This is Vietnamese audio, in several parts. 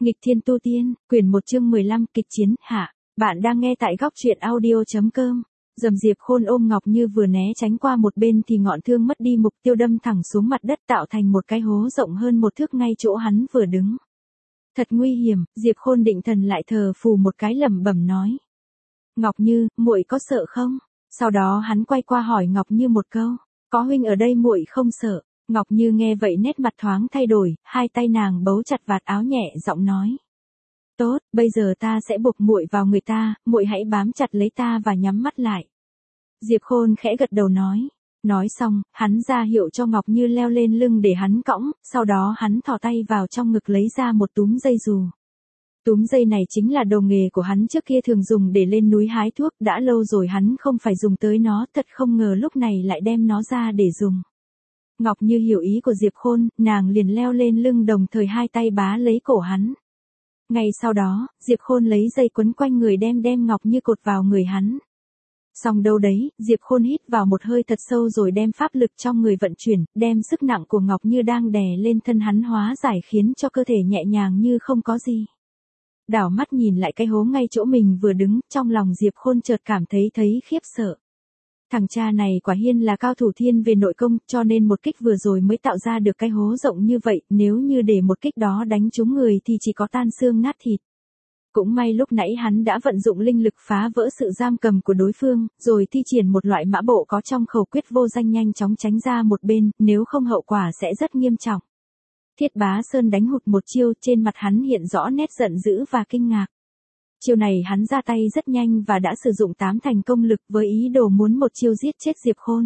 Nghịch thiên tu tiên, quyển 1 chương 15 kịch chiến hạ. Bạn đang nghe tại góc truyện audio.com. Dầm Diệp Khôn ôm Ngọc Như vừa né tránh qua một bên thì ngọn thương mất đi mục tiêu đâm thẳng xuống mặt đất tạo thành một cái hố rộng hơn một thước ngay chỗ hắn vừa đứng. Thật nguy hiểm, Diệp Khôn định thần lại thờ phù một cái lẩm bẩm nói. Ngọc Như, muội có sợ không? Sau đó hắn quay qua hỏi Ngọc Như một câu. Có huynh ở đây muội không sợ. Ngọc Như nghe vậy nét mặt thoáng thay đổi, hai tay nàng bấu chặt vạt áo nhẹ giọng nói. Tốt, bây giờ ta sẽ buộc muội vào người ta, muội hãy bám chặt lấy ta và nhắm mắt lại. Diệp Khôn khẽ gật đầu nói. Nói xong, hắn ra hiệu cho Ngọc Như leo lên lưng để hắn cõng, sau đó hắn thò tay vào trong ngực lấy ra một túm dây dù. Túm dây này chính là đồ nghề của hắn trước kia thường dùng để lên núi hái thuốc, đã lâu rồi hắn không phải dùng tới nó, thật không ngờ lúc này lại đem nó ra để dùng. Ngọc Như hiểu ý của Diệp Khôn, nàng liền leo lên lưng đồng thời hai tay bá lấy cổ hắn. Ngay sau đó, Diệp Khôn lấy dây quấn quanh người đem Ngọc Như cột vào người hắn. Xong đâu đấy, Diệp Khôn hít vào một hơi thật sâu rồi đem pháp lực trong người vận chuyển, đem sức nặng của Ngọc Như đang đè lên thân hắn hóa giải khiến cho cơ thể nhẹ nhàng như không có gì. Đảo mắt nhìn lại cái hố ngay chỗ mình vừa đứng, trong lòng Diệp Khôn chợt cảm thấy khiếp sợ. Thằng cha này quả nhiên là cao thủ thiên về nội công, cho nên một kích vừa rồi mới tạo ra được cái hố rộng như vậy, nếu như để một kích đó đánh trúng người thì chỉ có tan xương nát thịt. Cũng may lúc nãy hắn đã vận dụng linh lực phá vỡ sự giam cầm của đối phương, rồi thi triển một loại mã bộ có trong khẩu quyết vô danh nhanh chóng tránh ra một bên, nếu không hậu quả sẽ rất nghiêm trọng. Thiết Bá Sơn đánh hụt một chiêu, trên mặt hắn hiện rõ nét giận dữ và kinh ngạc. Chiêu này hắn ra tay rất nhanh và đã sử dụng 8 thành công lực với ý đồ muốn một chiêu giết chết Diệp Khôn.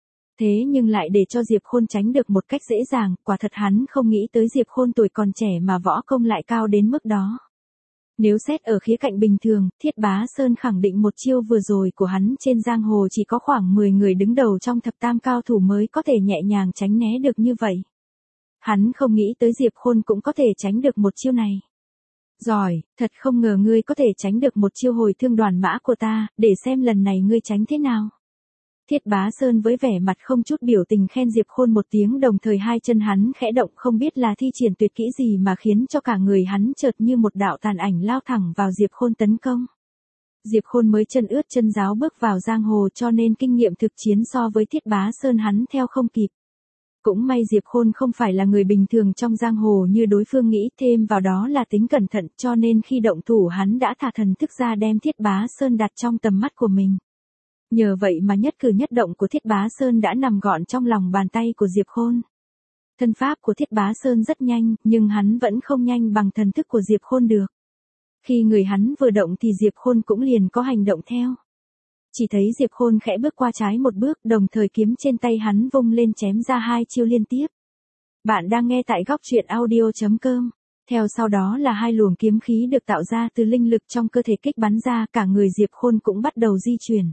Thế nhưng lại để cho Diệp Khôn tránh được một cách dễ dàng, quả thật hắn không nghĩ tới Diệp Khôn tuổi còn trẻ mà võ công lại cao đến mức đó. Nếu xét ở khía cạnh bình thường, Thiết Bá Sơn khẳng định một chiêu vừa rồi của hắn trên giang hồ chỉ có khoảng 10 người đứng đầu trong thập tam cao thủ mới có thể nhẹ nhàng tránh né được như vậy. Hắn không nghĩ tới Diệp Khôn cũng có thể tránh được một chiêu này. Giỏi, thật không ngờ ngươi có thể tránh được một chiêu hồi thương đoàn mã của ta, để xem lần này ngươi tránh thế nào. Thiết Bá Sơn với vẻ mặt không chút biểu tình khen Diệp Khôn một tiếng, đồng thời hai chân hắn khẽ động không biết là thi triển tuyệt kỹ gì mà khiến cho cả người hắn chợt như một đạo tàn ảnh lao thẳng vào Diệp Khôn tấn công. Diệp Khôn mới chân ướt chân ráo bước vào giang hồ cho nên kinh nghiệm thực chiến so với Thiết Bá Sơn hắn theo không kịp. Cũng may Diệp Khôn không phải là người bình thường trong giang hồ như đối phương nghĩ, thêm vào đó là tính cẩn thận cho nên khi động thủ hắn đã thả thần thức ra đem Thiết Bá Sơn đặt trong tầm mắt của mình. Nhờ vậy mà nhất cử nhất động của Thiết Bá Sơn đã nằm gọn trong lòng bàn tay của Diệp Khôn. Thân pháp của Thiết Bá Sơn rất nhanh, nhưng hắn vẫn không nhanh bằng thần thức của Diệp Khôn được. Khi người hắn vừa động thì Diệp Khôn cũng liền có hành động theo. Chỉ thấy Diệp Khôn khẽ bước qua trái một bước, đồng thời kiếm trên tay hắn vung lên chém ra 2 chiêu liên tiếp. Bạn đang nghe tại góc truyện audio.com. Theo sau đó là 2 luồng kiếm khí được tạo ra từ linh lực trong cơ thể kích bắn ra, cả người Diệp Khôn cũng bắt đầu di chuyển.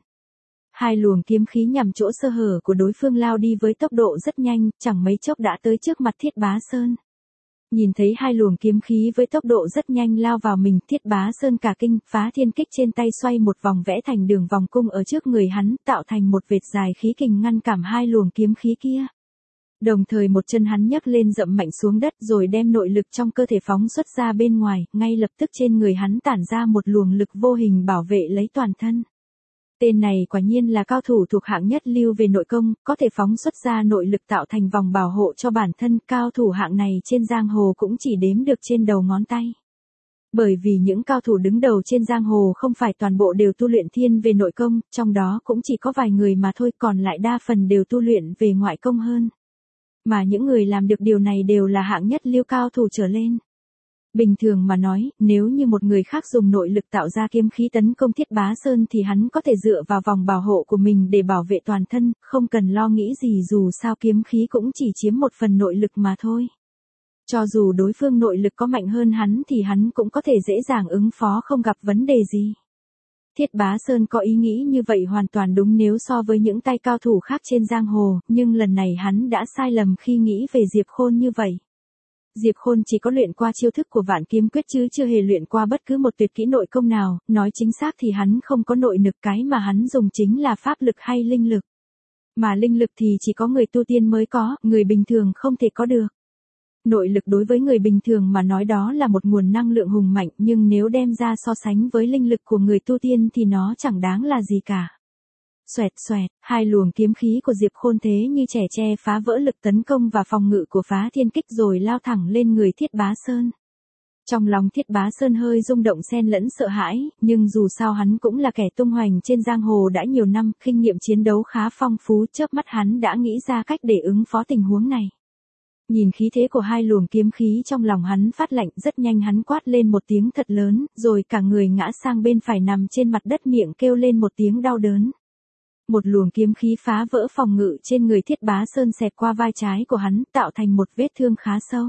2 luồng kiếm khí nhằm chỗ sơ hở của đối phương lao đi với tốc độ rất nhanh, chẳng mấy chốc đã tới trước mặt Thiết Bá Sơn. Nhìn thấy 2 luồng kiếm khí với tốc độ rất nhanh lao vào mình, Thiết Bá Sơn cả kinh, phá thiên kích trên tay xoay một vòng vẽ thành đường vòng cung ở trước người hắn, tạo thành một vệt dài khí kình ngăn cản 2 luồng kiếm khí kia. Đồng thời một chân hắn nhấc lên dậm mạnh xuống đất rồi đem nội lực trong cơ thể phóng xuất ra bên ngoài, ngay lập tức trên người hắn tản ra một luồng lực vô hình bảo vệ lấy toàn thân. Tên này quả nhiên là cao thủ thuộc hạng nhất lưu về nội công, có thể phóng xuất ra nội lực tạo thành vòng bảo hộ cho bản thân, cao thủ hạng này trên giang hồ cũng chỉ đếm được trên đầu ngón tay. Bởi vì những cao thủ đứng đầu trên giang hồ không phải toàn bộ đều tu luyện thiên về nội công, trong đó cũng chỉ có vài người mà thôi, còn lại đa phần đều tu luyện về ngoại công hơn. Mà những người làm được điều này đều là hạng nhất lưu cao thủ trở lên. Bình thường mà nói, nếu như một người khác dùng nội lực tạo ra kiếm khí tấn công Thiết Bá Sơn thì hắn có thể dựa vào vòng bảo hộ của mình để bảo vệ toàn thân, không cần lo nghĩ gì dù sao kiếm khí cũng chỉ chiếm một phần nội lực mà thôi. Cho dù đối phương nội lực có mạnh hơn hắn thì hắn cũng có thể dễ dàng ứng phó không gặp vấn đề gì. Thiết Bá Sơn có ý nghĩ như vậy hoàn toàn đúng nếu so với những tay cao thủ khác trên giang hồ, nhưng lần này hắn đã sai lầm khi nghĩ về Diệp Khôn như vậy. Diệp Khôn chỉ có luyện qua chiêu thức của Vạn Kiếm Quyết chứ chưa hề luyện qua bất cứ một tuyệt kỹ nội công nào, nói chính xác thì hắn không có nội lực, cái mà hắn dùng chính là pháp lực hay linh lực. Mà linh lực thì chỉ có người tu tiên mới có, người bình thường không thể có được. Nội lực đối với người bình thường mà nói đó là một nguồn năng lượng hùng mạnh, nhưng nếu đem ra so sánh với linh lực của người tu tiên thì nó chẳng đáng là gì cả. Xoẹt xoẹt, hai luồng kiếm khí của Diệp Khôn thế như trẻ tre phá vỡ lực tấn công và phòng ngự của Phá Thiên Kích rồi lao thẳng lên người Thiết Bá Sơn. Trong lòng Thiết Bá Sơn hơi rung động xen lẫn sợ hãi, nhưng dù sao hắn cũng là kẻ tung hoành trên giang hồ đã nhiều năm, kinh nghiệm chiến đấu khá phong phú, chớp mắt hắn đã nghĩ ra cách để ứng phó tình huống này. Nhìn khí thế của hai luồng kiếm khí trong lòng hắn phát lạnh, rất nhanh hắn quát lên một tiếng thật lớn, rồi cả người ngã sang bên phải nằm trên mặt đất, miệng kêu lên một tiếng đau đớn. Một luồng kiếm khí phá vỡ phòng ngự trên người Thiết Bá Sơn xẹt qua vai trái của hắn, tạo thành một vết thương khá sâu.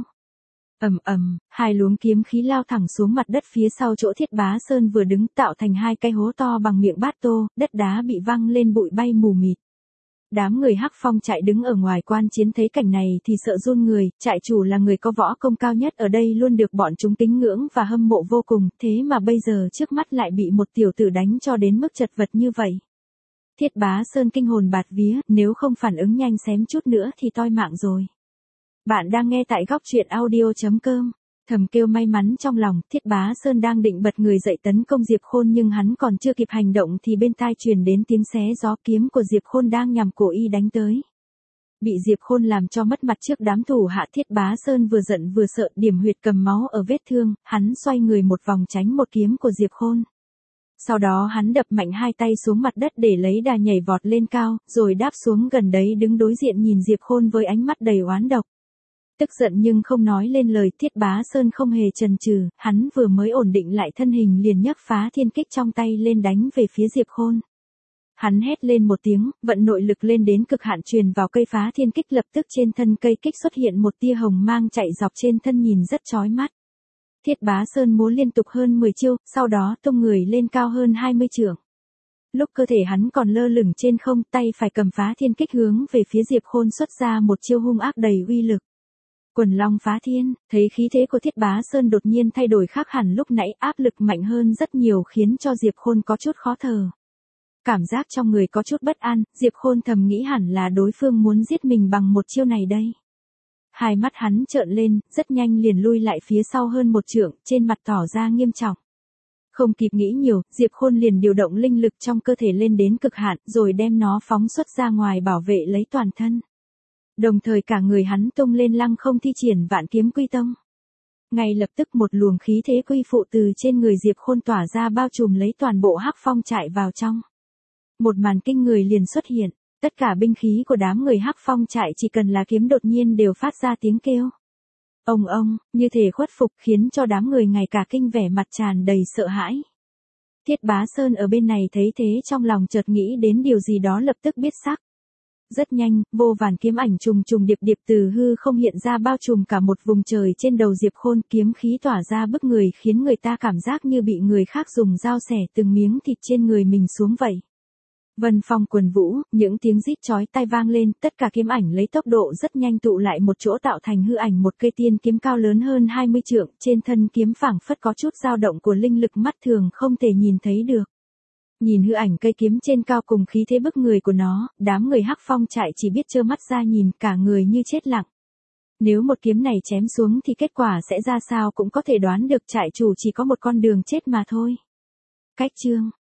Ầm ầm, hai luồng kiếm khí lao thẳng xuống mặt đất phía sau chỗ Thiết Bá Sơn vừa đứng, tạo thành hai cái hố to bằng miệng bát tô, đất đá bị văng lên, bụi bay mù mịt. Đám người Hắc Phong trại đứng ở ngoài quan chiến thấy cảnh này thì sợ run người, trại chủ là người có võ công cao nhất ở đây luôn được bọn chúng kính ngưỡng và hâm mộ vô cùng, thế mà bây giờ trước mắt lại bị một tiểu tử đánh cho đến mức chật vật như vậy. Thiết Bá Sơn kinh hồn bạt vía, nếu không phản ứng nhanh xém chút nữa thì toi mạng rồi. Bạn đang nghe tại góc truyện audio.com. Thầm kêu may mắn trong lòng, Thiết Bá Sơn đang định bật người dậy tấn công Diệp Khôn nhưng hắn còn chưa kịp hành động thì bên tai truyền đến tiếng xé gió, kiếm của Diệp Khôn đang nhằm cổ y đánh tới. Bị Diệp Khôn làm cho mất mặt trước đám thủ hạ, Thiết Bá Sơn vừa giận vừa sợ, điểm huyệt cầm máu ở vết thương, hắn xoay người một vòng tránh một kiếm của Diệp Khôn. Sau đó hắn đập mạnh hai tay xuống mặt đất để lấy đà nhảy vọt lên cao, rồi đáp xuống gần đấy đứng đối diện nhìn Diệp Khôn với ánh mắt đầy oán độc. Tức giận nhưng không nói lên lời, Thiết Bá Sơn không hề chần chừ, hắn vừa mới ổn định lại thân hình liền nhấc Phá Thiên Kích trong tay lên đánh về phía Diệp Khôn. Hắn hét lên một tiếng, vận nội lực lên đến cực hạn truyền vào cây Phá Thiên Kích, lập tức trên thân cây kích xuất hiện một tia hồng mang chạy dọc trên thân nhìn rất chói mắt. Thiết Bá Sơn múa liên tục hơn 10 chiêu, sau đó tung người lên cao hơn 20 trượng. Lúc cơ thể hắn còn lơ lửng trên không, tay phải cầm Phá Thiên Kích hướng về phía Diệp Khôn xuất ra một chiêu hung ác đầy uy lực. Quần long phá thiên, thấy khí thế của Thiết Bá Sơn đột nhiên thay đổi khác hẳn lúc nãy, áp lực mạnh hơn rất nhiều khiến cho Diệp Khôn có chút khó thở. Cảm giác trong người có chút bất an, Diệp Khôn thầm nghĩ hẳn là đối phương muốn giết mình bằng một chiêu này đây. Hai mắt hắn trợn lên, rất nhanh liền lui lại phía sau hơn một trượng, trên mặt tỏ ra nghiêm trọng. Không kịp nghĩ nhiều, Diệp Khôn liền điều động linh lực trong cơ thể lên đến cực hạn, rồi đem nó phóng xuất ra ngoài bảo vệ lấy toàn thân. Đồng thời cả người hắn tung lên lăng không thi triển Vạn Kiếm Quy Tông. Ngay lập tức một luồng khí thế quy phụ từ trên người Diệp Khôn tỏa ra, bao trùm lấy toàn bộ Hắc Phong trại vào trong. Một màn kinh người liền xuất hiện, tất cả binh khí của đám người Hắc Phong trại chỉ cần là kiếm đột nhiên đều phát ra tiếng kêu. Ông, như thể khuất phục, khiến cho đám người ngày cả kinh, vẻ mặt tràn đầy sợ hãi. Thiết Bá Sơn ở bên này thấy thế trong lòng chợt nghĩ đến điều gì đó, lập tức biết sắc. Rất nhanh, vô vàn kiếm ảnh trùng trùng điệp điệp từ hư không hiện ra, bao trùm cả một vùng trời trên đầu Diệp Khôn, kiếm khí tỏa ra bức người khiến người ta cảm giác như bị người khác dùng dao xẻ từng miếng thịt trên người mình xuống vậy. Vân phong quần vũ, những tiếng rít chói tai vang lên, tất cả kiếm ảnh lấy tốc độ rất nhanh tụ lại một chỗ tạo thành hư ảnh một cây tiên kiếm cao lớn hơn 20 trượng, trên thân kiếm phảng phất có chút dao động của linh lực mắt thường không thể nhìn thấy được. Nhìn hư ảnh cây kiếm trên cao cùng khí thế bức người của nó, đám người Hắc Phong trại chỉ biết trơ mắt ra nhìn, cả người như chết lặng. Nếu một kiếm này chém xuống thì kết quả sẽ ra sao cũng có thể đoán được, trại chủ chỉ có một con đường chết mà thôi. Cách chương